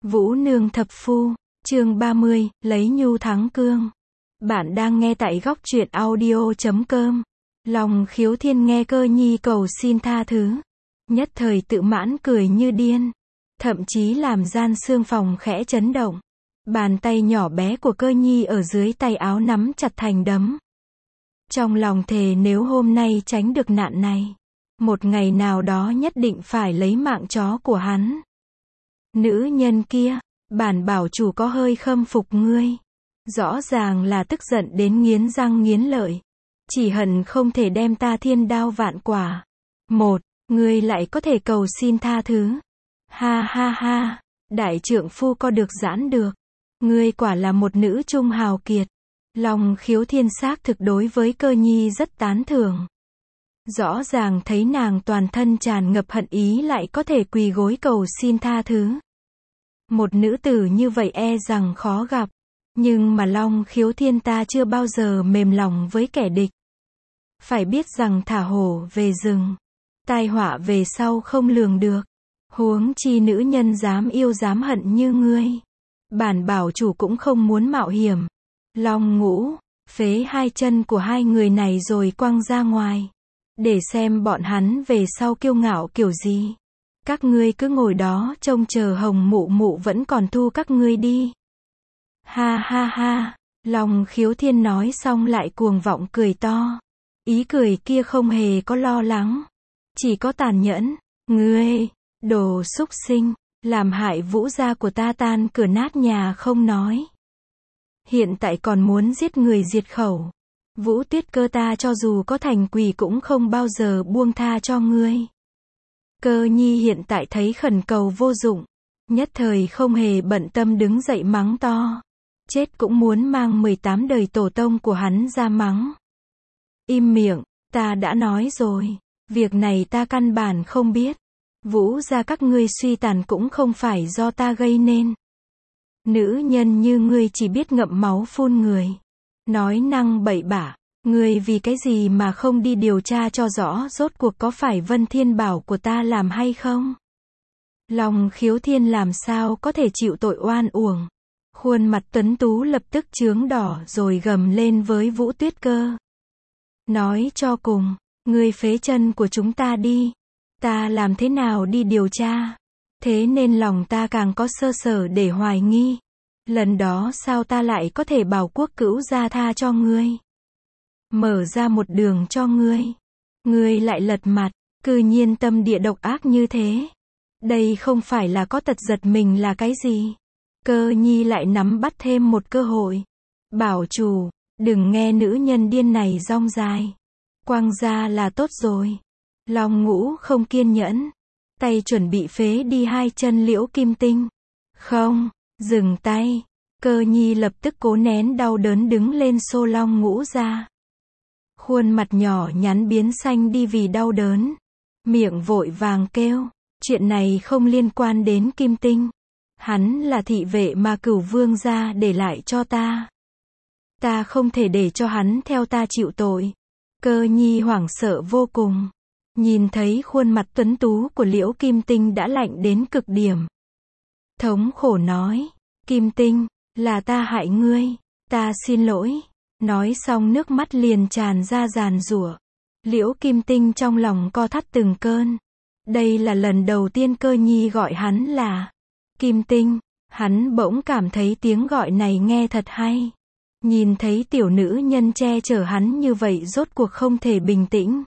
Vũ Nương Thập Phu, chương 30, lấy nhu thắng cương. Bạn đang nghe tại góc truyện audio.com. Lòng Khiếu Thiên nghe Cơ Nhi cầu xin tha thứ, nhất thời tự mãn cười như điên, thậm chí làm gian xương phòng khẽ chấn động. Bàn tay nhỏ bé của Cơ Nhi ở dưới tay áo nắm chặt thành đấm. Trong lòng thề nếu hôm nay tránh được nạn này, một ngày nào đó nhất định phải lấy mạng chó của hắn. Nữ nhân kia, bản bảo chủ có hơi khâm phục ngươi. Rõ ràng là tức giận đến nghiến răng nghiến lợi. Chỉ hận không thể đem ta thiên đao vạn quả. Ngươi lại có thể cầu xin tha thứ. Ha ha ha, đại trượng phu co được giãn được. Ngươi quả là một nữ trung hào kiệt. Lòng Khiếu Thiên xác thực đối với Cơ Nhi rất tán thưởng. Rõ ràng thấy nàng toàn thân tràn ngập hận ý lại có thể quỳ gối cầu xin tha thứ. Một nữ tử như vậy e rằng khó gặp. Nhưng mà Long Khiếu Thiên ta chưa bao giờ mềm lòng với kẻ địch. Phải biết rằng thả hổ về rừng, tai họa về sau không lường được. Huống chi nữ nhân dám yêu dám hận như ngươi. Bản bảo chủ cũng không muốn mạo hiểm. Long Ngũ, phế hai chân của hai người này rồi quăng ra ngoài. Để xem bọn hắn về sau kiêu ngạo kiểu gì. Các ngươi cứ ngồi đó trông chờ Hồng Mụ Mụ vẫn còn thu các ngươi đi. Ha ha ha, Long Khiếu Thiên nói xong lại cuồng vọng cười to. Ý cười kia không hề có lo lắng, chỉ có tàn nhẫn. Ngươi, đồ súc sinh, làm hại Vũ gia của ta tan cửa nát nhà không nói. Hiện tại còn muốn giết người diệt khẩu. Vũ Tuyết Cơ ta cho dù có thành quỷ cũng không bao giờ buông tha cho ngươi. Cơ Nhi hiện tại thấy khẩn cầu vô dụng, nhất thời không hề bận tâm đứng dậy mắng to. Chết cũng muốn mang 18 đời tổ tông của hắn ra mắng. Im miệng, ta đã nói rồi, việc này ta căn bản không biết. Vũ gia các ngươi suy tàn cũng không phải do ta gây nên. Nữ nhân như ngươi chỉ biết ngậm máu phun người. Nói năng bậy bạ, ngươi vì cái gì mà không đi điều tra cho rõ rốt cuộc có phải Vân Thiên Bảo của ta làm hay không? Lòng Khiếu Thiên làm sao có thể chịu tội oan uổng. Khuôn mặt tuấn tú lập tức chướng đỏ rồi gầm lên với Vũ Tuyết Cơ. Nói cho cùng, ngươi phế chân của chúng ta đi. Ta làm thế nào đi điều tra? Thế nên lòng ta càng có sơ sở để hoài nghi. Lần đó sao ta lại có thể bảo Quốc Cữu gia tha cho ngươi? Mở ra một đường cho ngươi. Ngươi lại lật mặt, cư nhiên tâm địa độc ác như thế. Đây không phải là có tật giật mình là cái gì? Cơ Nhi lại nắm bắt thêm một cơ hội. Bảo chủ, đừng nghe nữ nhân điên này rong dài. Quăng ra là tốt rồi. Long Ngũ không kiên nhẫn. Tay chuẩn bị phế đi hai chân Liễu Kim Tinh. Không, dừng tay. Cơ Nhi lập tức cố nén đau đớn đứng lên xô Long Ngũ ra. Khuôn mặt nhỏ nhắn biến xanh đi vì đau đớn. Miệng vội vàng kêu. Chuyện này không liên quan đến Kim Tinh. Hắn là thị vệ mà Cửu Vương gia để lại cho ta. Ta không thể để cho hắn theo ta chịu tội. Cơ Nhi hoảng sợ vô cùng. Nhìn thấy khuôn mặt tuấn tú của Liễu Kim Tinh đã lạnh đến cực điểm. Thống khổ nói. Kim Tinh, là ta hại ngươi. Ta xin lỗi. Nói xong nước mắt liền tràn ra giàn giụa. Liễu Kim Tinh trong lòng co thắt từng cơn. Đây là lần đầu tiên Cơ Nhi gọi hắn là Kim Tinh. Hắn bỗng cảm thấy tiếng gọi này nghe thật hay. Nhìn thấy tiểu nữ nhân che chở hắn như vậy rốt cuộc không thể bình tĩnh.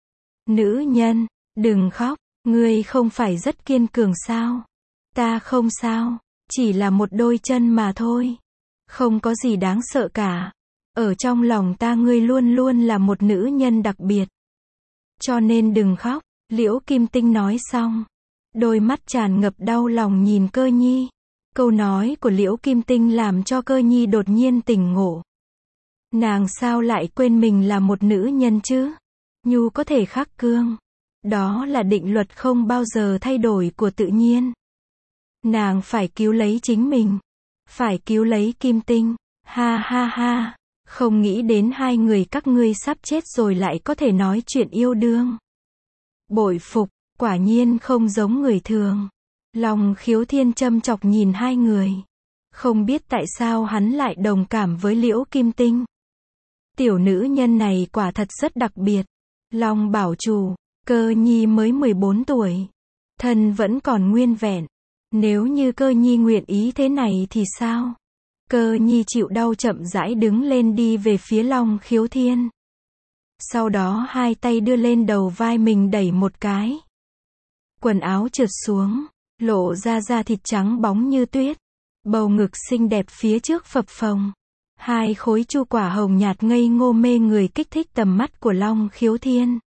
Nữ nhân, đừng khóc, ngươi không phải rất kiên cường sao? Ta không sao, chỉ là một đôi chân mà thôi. Không có gì đáng sợ cả. Ở trong lòng ta ngươi luôn luôn là một nữ nhân đặc biệt. Cho nên đừng khóc. Liễu Kim Tinh nói xong, đôi mắt tràn ngập đau lòng nhìn Cơ Nhi. Câu nói của Liễu Kim Tinh làm cho Cơ Nhi đột nhiên tỉnh ngộ. Nàng sao lại quên mình là một nữ nhân chứ? Nhu có thể khắc cương. Đó là định luật không bao giờ thay đổi của tự nhiên. Nàng phải cứu lấy chính mình. Phải cứu lấy Kim Tinh. Ha ha ha. Không nghĩ đến hai người các ngươi sắp chết rồi lại có thể nói chuyện yêu đương. Bội phục, quả nhiên không giống người thường. Long Khiếu Thiên châm chọc nhìn hai người. Không biết tại sao hắn lại đồng cảm với Liễu Kim Tinh. Tiểu nữ nhân này quả thật rất đặc biệt. Long bảo chủ, Cơ Nhi mới 14 tuổi. Thân vẫn còn nguyên vẹn. Nếu như Cơ Nhi nguyện ý thế này thì sao? Cơ Nhi chịu đau chậm rãi đứng lên đi về phía Long Khiếu Thiên. Sau đó hai tay đưa lên đầu vai mình đẩy một cái. Quần áo trượt xuống, lộ ra da thịt trắng bóng như tuyết. Bầu ngực xinh đẹp phía trước phập phồng. Hai khối chu quả hồng nhạt ngây ngô mê người kích thích tầm mắt của Long Khiếu Thiên.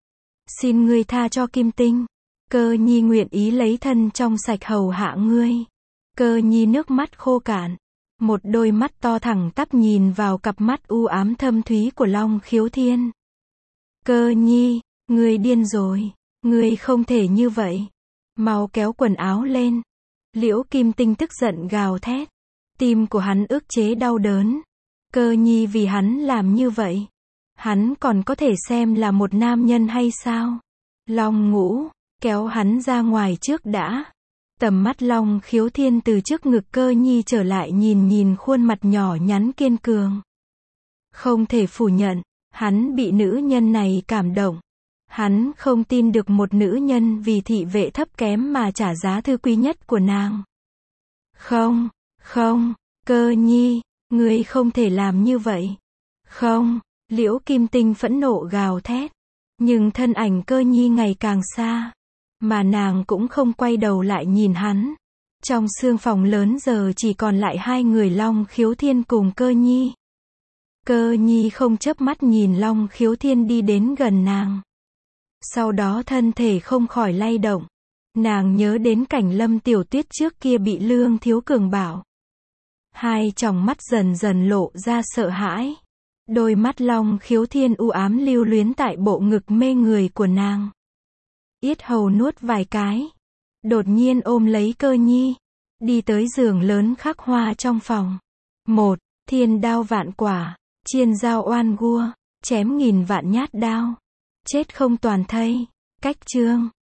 Xin ngươi tha cho Kim Tinh. Cơ Nhi nguyện ý lấy thân trong sạch hầu hạ ngươi. Cơ Nhi nước mắt khô cạn. Một đôi mắt to thẳng tắp nhìn vào cặp mắt u ám thâm thúy của Long Khiếu Thiên. Cơ Nhi, ngươi điên rồi. Ngươi không thể như vậy. Mau kéo quần áo lên. Liễu Kim Tinh tức giận gào thét. Tim của hắn ức chế đau đớn. Cơ Nhi vì hắn làm như vậy. Hắn còn có thể xem là một nam nhân hay sao? Long Ngũ, kéo hắn ra ngoài trước đã. Tầm mắt Long Khiếu Thiên từ trước ngực Cơ Nhi trở lại nhìn khuôn mặt nhỏ nhắn kiên cường. Không thể phủ nhận, hắn bị nữ nhân này cảm động. Hắn không tin được một nữ nhân vì thị vệ thấp kém mà trả giá thư quý nhất của nàng. Không, không, Cơ Nhi, ngươi không thể làm như vậy. Không, Liễu Kim Tinh phẫn nộ gào thét. Nhưng thân ảnh Cơ Nhi ngày càng xa. Mà nàng cũng không quay đầu lại nhìn hắn. Trong sương phòng lớn giờ chỉ còn lại hai người Long Khiếu Thiên cùng Cơ Nhi. Cơ Nhi không chớp mắt nhìn Long Khiếu Thiên đi đến gần nàng. Sau đó thân thể không khỏi lay động. Nàng nhớ đến cảnh Lâm Tiểu Tuyết trước kia bị Lương Thiếu Cường bảo. Hai tròng mắt dần dần lộ ra sợ hãi. Đôi mắt Long Khiếu Thiên u ám lưu luyến tại bộ ngực mê người của nàng. Yết hầu nuốt vài cái. Đột nhiên ôm lấy Cơ Nhi. Đi tới giường lớn khắc hoa trong phòng. 1. Thiên đao vạn quả. Chiên dao oan gua. Chém nghìn vạn nhát đao. Chết không toàn thây. Cách chương